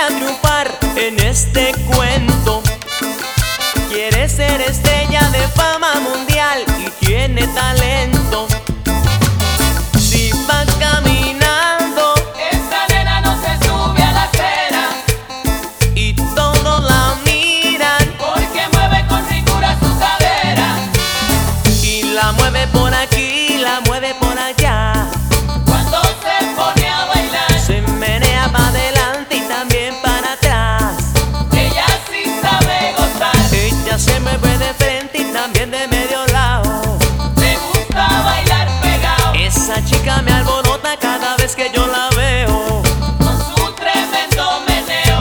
a triunfar en este cuento. Quiere ser estrella de fama mundial y tiene talento. Si va caminando, esa nena no se sube a la acera y todos la miran, porque mueve con ricura su cadera. y la mueve por aquí, la mueve por allá. Cuando se pone a bailar, Se menea para adelante y también para atrás. ella sí sabe gozar. Ella se mueve de frente y también de medio lado. Le gusta bailar pegado Esa chica me alborota cada vez que yo la veo. con su tremendo meneo.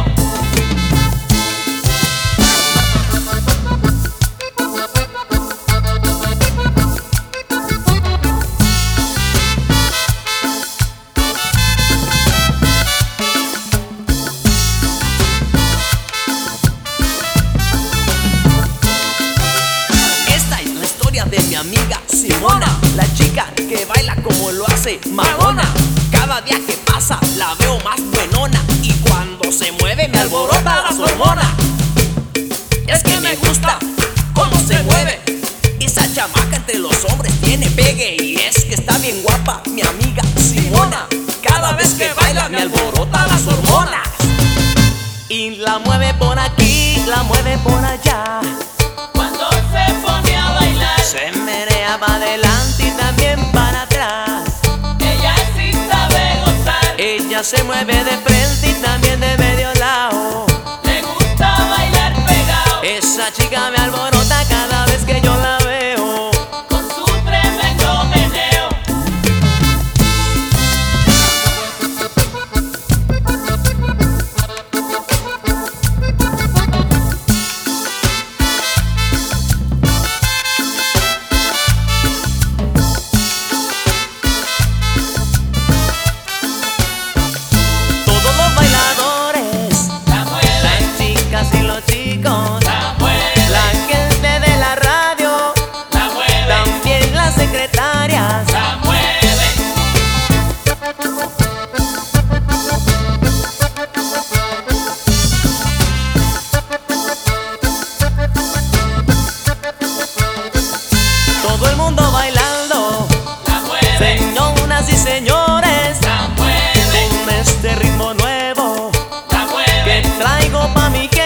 Esta es la historia de mi amiga Simona, la chica que baila como lo hace Madonna. Cada día que pasa la veo más buenona, y cuando se mueve me alborota las hormonas. Es que me gusta cómo se mueve esa chamaca, entre los hombres tiene pegue. Y es que está bien guapa mi amiga Simona. Cada vez que baila me alborota las hormonas. Y la mueve por aquí, la mueve por allá. Cuando se pone a bailar, Se menea para adelante y también para atrás. ella sí sabe gozar. Ella se mueve de frente y también de medio lado. Le gusta bailar pegado Esa chica me alborota cada vez que yo la veo. con su tremendo meneo. Todos los bailadores, La mueve, las chicas y los chicos, la mueve, la gente de la radio, la mueve, también las secretarias. la mueve. Todo el mundo bailando, La mueve, señoras y señores, la mueve, con este ritmo nuevo la que mueve, traigo pa' mi gente.